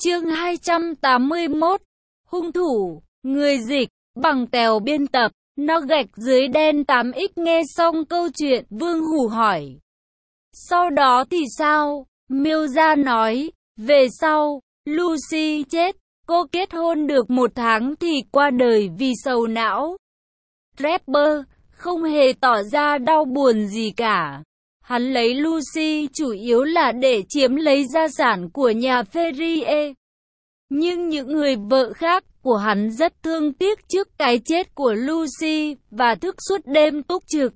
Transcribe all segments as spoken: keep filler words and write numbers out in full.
Chương hai trăm tám mươi mốt. Hung thủ. Người dịch. Bằng Tèo biên tập. Nó gạch dưới đen tám x. Nghe xong câu chuyện, Vương Hủ hỏi. Sau đó thì sao? Miêu Gia nói. Về sau, Lucy chết. Cô kết hôn được một tháng thì qua đời vì sầu não. Draper không hề tỏ ra đau buồn gì cả. Hắn lấy Lucy chủ yếu là để chiếm lấy gia sản của nhà Ferrier. Nhưng những người vợ khác của hắn rất thương tiếc trước cái chết của Lucy và thức suốt đêm túc trực.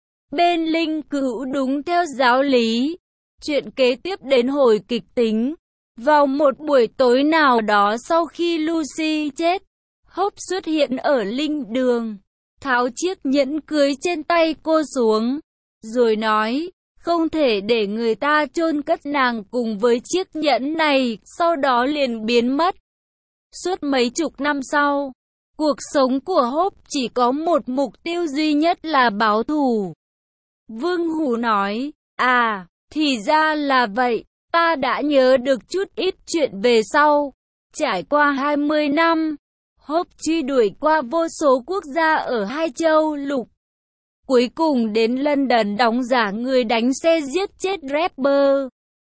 Bên linh cữu đúng theo giáo lý. Chuyện kế tiếp đến hồi kịch tính. Vào một buổi tối nào đó sau khi Lucy chết, Hope xuất hiện ở linh đường, tháo chiếc nhẫn cưới trên tay cô xuống, rồi nói, không thể để người ta chôn cất nàng cùng với chiếc nhẫn này, sau đó liền biến mất. Suốt mấy chục năm sau, cuộc sống của Hope chỉ có một mục tiêu duy nhất là báo thù. Vương Hủ nói, à, thì ra là vậy, ta đã nhớ được chút ít chuyện về sau. Trải qua hai mươi năm, Hope truy đuổi qua vô số quốc gia ở hai châu lục. Cuối cùng đến London đóng giả người đánh xe giết chết Draper,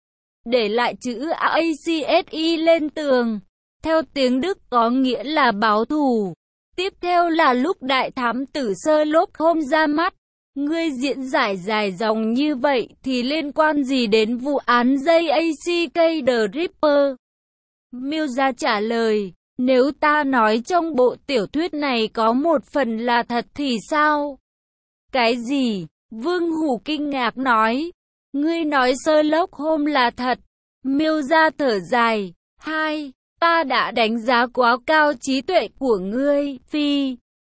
để lại chữ a xê i lên tường. Theo tiếng Đức có nghĩa là báo thù. Tiếp theo là lúc đại thám tử Sherlock Holmes ra mắt. Ngươi diễn giải dài dòng như vậy thì liên quan gì đến vụ án J A C K The Ripper? Miêu Gia trả lời, nếu ta nói trong bộ tiểu thuyết này có một phần là thật thì sao? Cái gì? Vương Hủ kinh ngạc nói. Ngươi nói Sherlock Holmes là thật. Miêu Gia thở dài. Hai, ta đã đánh giá quá cao trí tuệ của ngươi, Phi.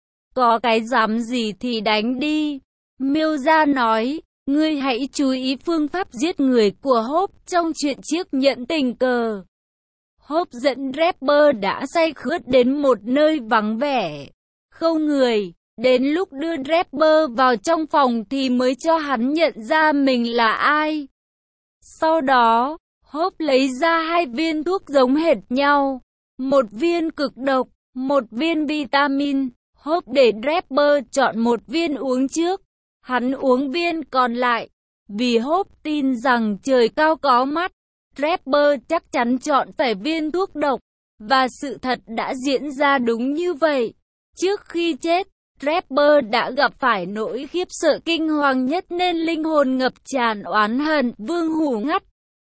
Có cái dám gì thì đánh đi. Miêu Gia nói, ngươi hãy chú ý phương pháp giết người của Hope trong chuyện chiếc nhẫn tình cờ. Hope dẫn Draper đã say khướt đến một nơi vắng vẻ, không người. Đến lúc đưa Draper vào trong phòng thì mới cho hắn nhận ra mình là ai. Sau đó, Hope lấy ra hai viên thuốc giống hệt nhau. Một viên cực độc, một viên vitamin. Hope để Draper chọn một viên uống trước. Hắn uống viên còn lại. Vì Hope tin rằng trời cao có mắt, Draper chắc chắn chọn phải viên thuốc độc. Và sự thật đã diễn ra đúng như vậy. Trước khi chết, Draper đã gặp phải nỗi khiếp sợ kinh hoàng nhất nên linh hồn ngập tràn oán hận. Vương Hủ ngắt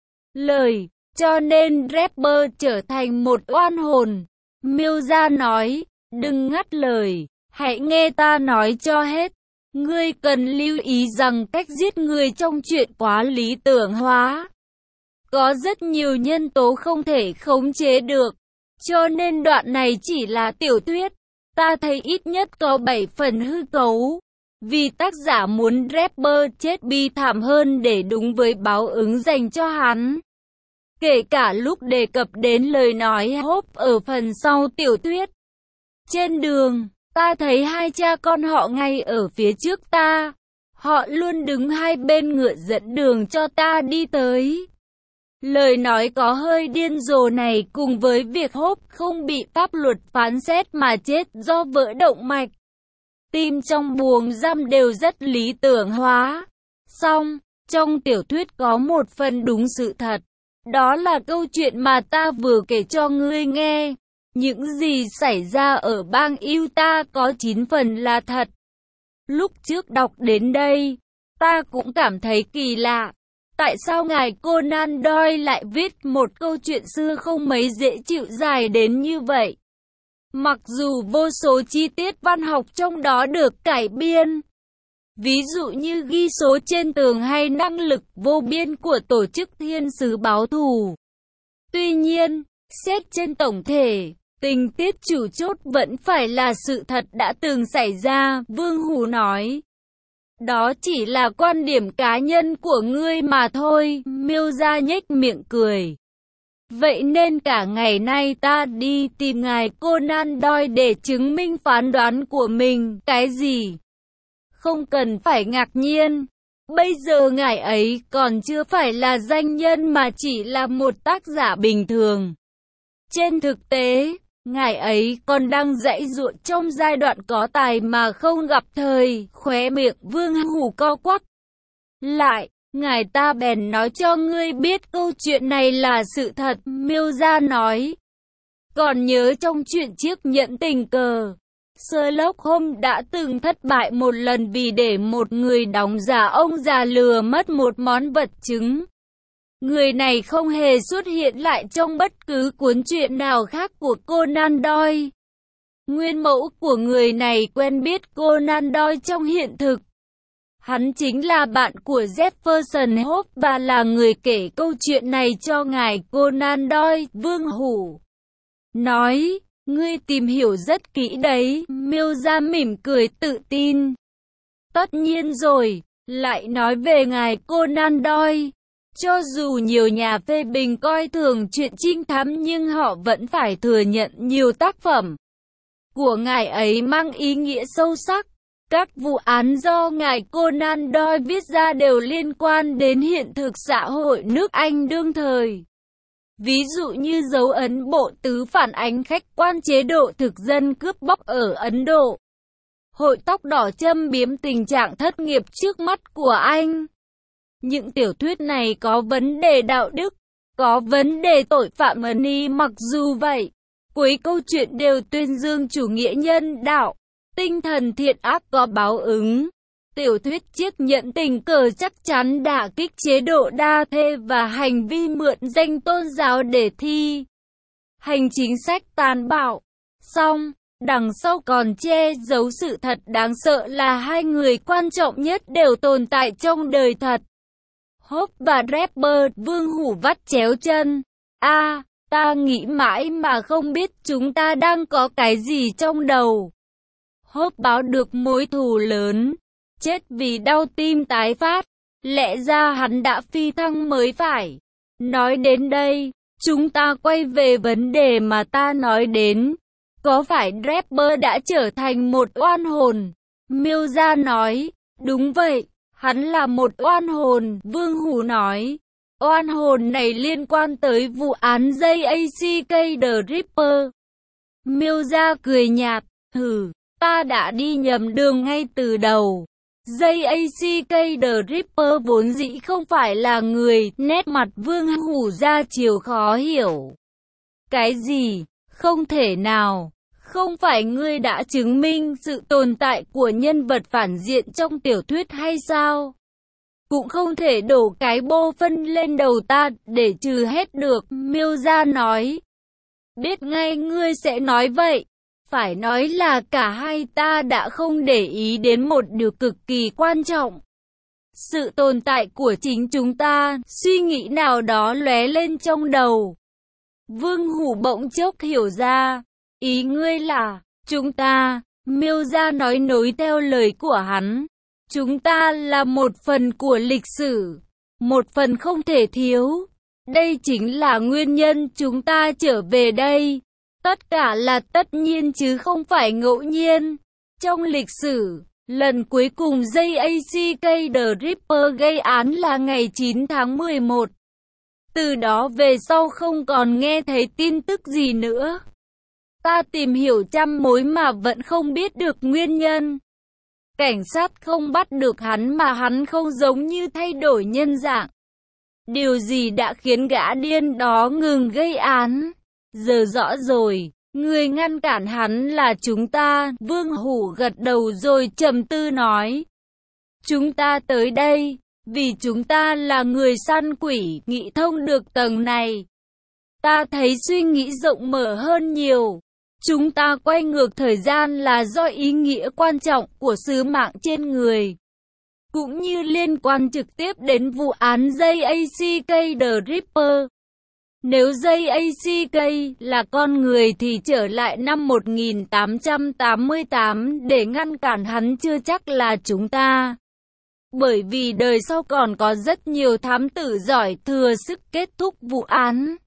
lời, cho nên Draper trở thành một oan hồn. Miêu Gia nói, đừng ngắt lời, hãy nghe ta nói cho hết. Ngươi cần lưu ý rằng cách giết người trong chuyện quá lý tưởng hóa. Có rất nhiều nhân tố không thể khống chế được, cho nên đoạn này chỉ là tiểu thuyết. Ta thấy ít nhất có bảy phần hư cấu, vì tác giả muốn Draper chết bi thảm hơn để đúng với báo ứng dành cho hắn. Kể cả lúc đề cập đến lời nói Hope ở phần sau tiểu thuyết. Trên đường, ta thấy hai cha con họ ngay ở phía trước ta. Họ luôn đứng hai bên ngựa dẫn đường cho ta đi tới. Lời nói có hơi điên rồ này cùng với việc Hope không bị pháp luật phán xét mà chết do vỡ động mạch, tim trong buồng giam đều rất lý tưởng hóa. Song, trong tiểu thuyết có một phần đúng sự thật. Đó là câu chuyện mà ta vừa kể cho ngươi nghe. Những gì xảy ra ở bang Utah có chín phần là thật. Lúc trước đọc đến đây, ta cũng cảm thấy kỳ lạ. Tại sao ngài Conan Doyle lại viết một câu chuyện xưa không mấy dễ chịu dài đến như vậy? Mặc dù vô số chi tiết văn học trong đó được cải biên, ví dụ như ghi số trên tường hay năng lực vô biên của tổ chức thiên sứ báo thù. Tuy nhiên, xét trên tổng thể, tình tiết chủ chốt vẫn phải là sự thật đã từng xảy ra, Vương Hủ nói. Đó chỉ là quan điểm cá nhân của ngươi mà thôi, Miêu Gia nhếch miệng cười. Vậy nên cả ngày nay ta đi tìm ngài Conan Doyle để chứng minh phán đoán của mình. Cái gì? Không cần phải ngạc nhiên. Bây giờ ngài ấy còn chưa phải là danh nhân mà chỉ là một tác giả bình thường. Trên thực tế, ngài ấy còn đang giãy giụa trong giai đoạn có tài mà không gặp thời, khóe miệng Vương Hủ co quắp lại. Ngài ta bèn nói cho ngươi biết câu chuyện này là sự thật, Miêu Gia nói. Còn nhớ trong chuyện chiếc nhẫn tình cờ, Sherlock Holmes đã từng thất bại một lần vì để một người đóng giả ông già lừa mất một món vật chứng. Người này không hề xuất hiện lại trong bất cứ cuốn truyện nào khác của Conan Doyle. Nguyên mẫu của người này quen biết Conan Doyle trong hiện thực. Hắn chính là bạn của Jefferson Hope và là người kể câu chuyện này cho ngài Conan Doyle. Vương Hủ nói, ngươi tìm hiểu rất kỹ đấy, Miêu Gia mỉm cười tự tin. Tất nhiên rồi, lại nói về ngài Conan Doyle. Cho dù nhiều nhà phê bình coi thường chuyện trinh thám nhưng họ vẫn phải thừa nhận nhiều tác phẩm của ngài ấy mang ý nghĩa sâu sắc. Các vụ án do ngài Conan Doyle viết ra đều liên quan đến hiện thực xã hội nước Anh đương thời. Ví dụ như dấu ấn bộ tứ phản ánh khách quan chế độ thực dân cướp bóc ở Ấn Độ. Hội tóc đỏ châm biếm tình trạng thất nghiệp trước mắt của Anh. Những tiểu thuyết này có vấn đề đạo đức, có vấn đề tội phạm ẩn y. Mặc dù vậy, cuối câu chuyện đều tuyên dương chủ nghĩa nhân đạo, tinh thần thiện ác có báo ứng. Tiểu thuyết chiếc nhẫn tình cờ chắc chắn đả kích chế độ đa thê và hành vi mượn danh tôn giáo để thi hành chính sách tàn bạo. Song, đằng sau còn che giấu sự thật đáng sợ là hai người quan trọng nhất đều tồn tại trong đời thật. Hope và Draper. Vương Hủ vắt chéo chân. A, à, ta nghĩ mãi mà không biết chúng ta đang có cái gì trong đầu. Hope báo được mối thù lớn, chết vì đau tim tái phát. Lẽ ra hắn đã phi thăng mới phải. Nói đến đây, chúng ta quay về vấn đề mà ta nói đến. Có phải Draper đã trở thành một oan hồn? Miêu Gia nói, đúng vậy. Hắn là một oan hồn, Vương Hủ nói. Oan hồn này liên quan tới vụ án J A C K The Ripper. Miêu Gia cười nhạt, hừ, ta đã đi nhầm đường ngay từ đầu. J A C K The Ripper vốn dĩ không phải là người. Nét mặt Vương Hủ ra chiều khó hiểu. Cái gì? Không thể nào. Không phải ngươi đã chứng minh sự tồn tại của nhân vật phản diện trong tiểu thuyết hay sao? Cũng không thể đổ cái bô phân lên đầu ta để trừ hết được, Miêu Gia nói. Biết ngay ngươi sẽ nói vậy. Phải nói là cả hai ta đã không để ý đến một điều cực kỳ quan trọng. Sự tồn tại của chính chúng ta, suy nghĩ nào đó lóe lên trong đầu. Vương Hủ bỗng chốc hiểu ra. Ý ngươi là, chúng ta, Miêu Gia nói nối theo lời của hắn. Chúng ta là một phần của lịch sử, một phần không thể thiếu. Đây chính là nguyên nhân chúng ta trở về đây. Tất cả là tất nhiên chứ không phải ngẫu nhiên. Trong lịch sử, lần cuối cùng J A C K The Ripper gây án là ngày chín tháng mười một. Từ đó về sau không còn nghe thấy tin tức gì nữa. Ta tìm hiểu trăm mối mà vẫn không biết được nguyên nhân. Cảnh sát không bắt được hắn mà hắn không giống như thay đổi nhân dạng. Điều gì đã khiến gã điên đó ngừng gây án? Giờ rõ rồi, người ngăn cản hắn là chúng ta. Vương Hủ gật đầu rồi trầm tư nói. Chúng ta tới đây, vì chúng ta là người săn quỷ, nghĩ thông được tầng này. Ta thấy suy nghĩ rộng mở hơn nhiều. Chúng ta quay ngược thời gian là do ý nghĩa quan trọng của sứ mạng trên người, cũng như liên quan trực tiếp đến vụ án J A C K The Ripper. Nếu J A C K là con người thì trở lại năm một nghìn tám trăm tám mươi tám để ngăn cản hắn chưa chắc là chúng ta. Bởi vì đời sau còn có rất nhiều thám tử giỏi thừa sức kết thúc vụ án.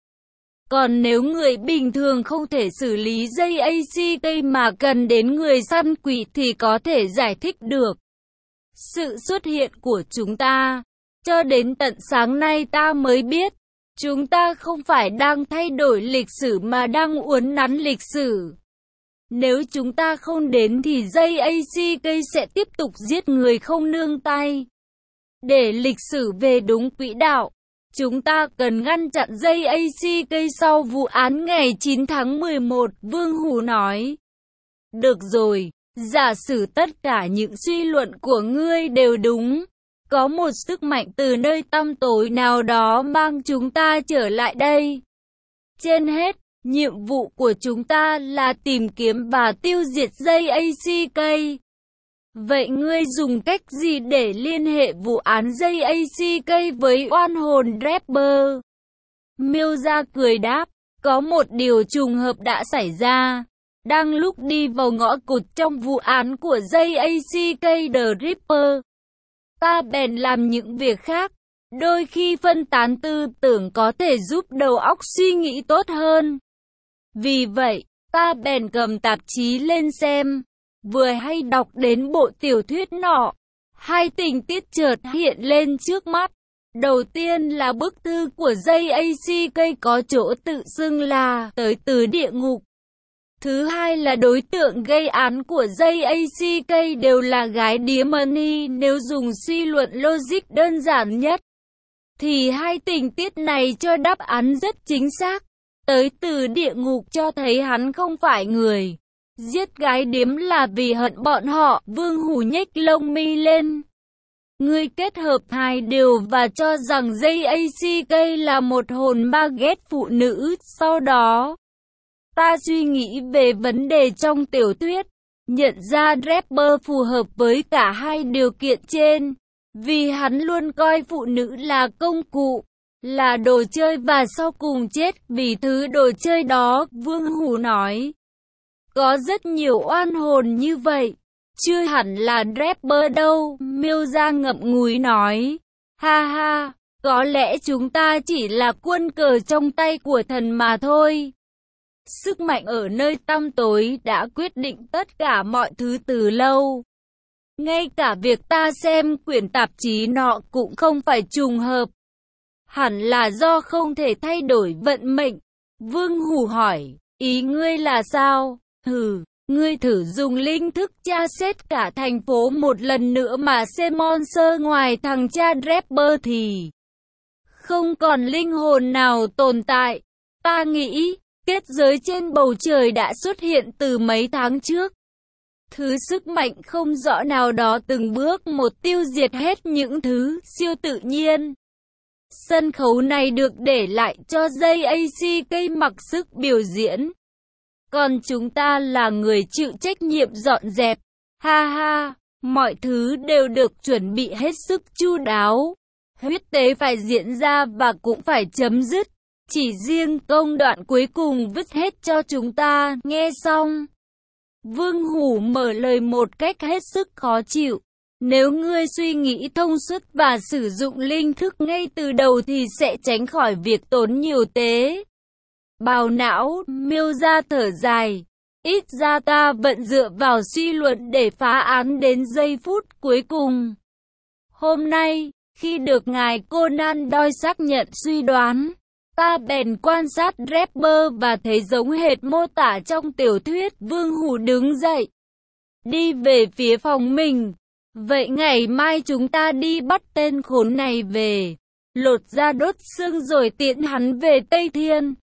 Còn nếu người bình thường không thể xử lý J A C K mà cần đến người săn quỷ thì có thể giải thích được sự xuất hiện của chúng ta. Cho đến tận sáng nay ta mới biết, Chúng ta không phải đang thay đổi lịch sử mà đang uốn nắn lịch sử. Nếu chúng ta không đến thì gi a xê ca sẽ tiếp tục giết người không nương tay. Để lịch sử về đúng quỹ đạo, chúng ta cần ngăn chặn gi a xê ca sau vụ án ngày chín tháng mười một, Vương Hủ nói. Được rồi, giả sử tất cả những suy luận của ngươi đều đúng. Có một sức mạnh từ nơi tăm tối nào đó mang chúng ta trở lại đây. Trên hết, nhiệm vụ của chúng ta là tìm kiếm và tiêu diệt gi a xê ca. Vậy ngươi dùng cách gì để liên hệ vụ án gi a xê ca với oan hồn Draper? Miêu Gia cười đáp, có một điều trùng hợp đã xảy ra. Đang lúc đi vào ngõ cụt trong vụ án của gi a xê ca The Ripper, ta bèn làm những việc khác. Đôi khi phân tán tư tưởng có thể giúp đầu óc suy nghĩ tốt hơn. Vì vậy, ta bèn cầm tạp chí lên xem. Vừa hay đọc đến bộ tiểu thuyết nọ, hai tình tiết chợt hiện lên trước mắt. Đầu tiên là bức thư của gi a xê ca có chỗ tự xưng là tới từ địa ngục. Thứ hai là đối tượng gây án của gi a xê ca đều là gái điếm Money. Nếu dùng suy luận logic đơn giản nhất, thì hai tình tiết này cho đáp án rất chính xác. Tới từ địa ngục cho thấy hắn không phải người giết gái điếm là vì hận bọn họ. Vương Hủ nhếch lông mi lên. Ngươi kết hợp hai điều và cho rằng gi a xê ca là một hồn ma ghét phụ nữ. Sau đó, ta suy nghĩ về vấn đề trong tiểu thuyết, nhận ra Draper phù hợp với cả hai điều kiện trên, vì hắn luôn coi phụ nữ là công cụ, là đồ chơi và sau cùng chết vì thứ đồ chơi đó. Vương Hủ nói, có rất nhiều oan hồn như vậy, chưa hẳn là Draper đâu. Miêu Gia ngậm ngùi nói, ha ha, có lẽ chúng ta chỉ là quân cờ trong tay của thần mà thôi. Sức mạnh ở nơi tăm tối đã quyết định tất cả mọi thứ từ lâu. Ngay cả việc ta xem quyển tạp chí nọ cũng không phải trùng hợp. Hẳn là do không thể thay đổi vận mệnh. Vương Hủ hỏi, ý ngươi là sao? Hừ, ngươi thử dùng linh thức tra xét cả thành phố một lần nữa mà xem monster ngoài thằng cha Draper thì không còn linh hồn nào tồn tại. Ta nghĩ kết giới trên bầu trời đã xuất hiện từ mấy tháng trước. Thứ sức mạnh không rõ nào đó từng bước một tiêu diệt hết những thứ siêu tự nhiên. Sân khấu này được để lại cho gi a xê ca mặc sức biểu diễn. Còn chúng ta là người chịu trách nhiệm dọn dẹp. Ha ha, mọi thứ đều được chuẩn bị hết sức chu đáo. Huyết tế phải diễn ra và cũng phải chấm dứt. Chỉ riêng công đoạn cuối cùng vứt hết cho chúng ta. Nghe xong, Vương Hủ mở lời một cách hết sức khó chịu. Nếu ngươi suy nghĩ thông suốt và sử dụng linh thức ngay từ đầu thì sẽ tránh khỏi việc tốn nhiều tế bào não. Miêu Gia thở dài. Ít ra ta vẫn dựa vào suy luận để phá án đến giây phút cuối cùng. Hôm nay, khi được ngài Conan Doyle xác nhận suy đoán, ta bèn quan sát Draper và thấy giống hệt mô tả trong tiểu thuyết. Vương Hủ đứng dậy, đi về phía phòng mình. Vậy ngày mai chúng ta đi bắt tên khốn này về, lột da đốt xương rồi tiễn hắn về Tây Thiên.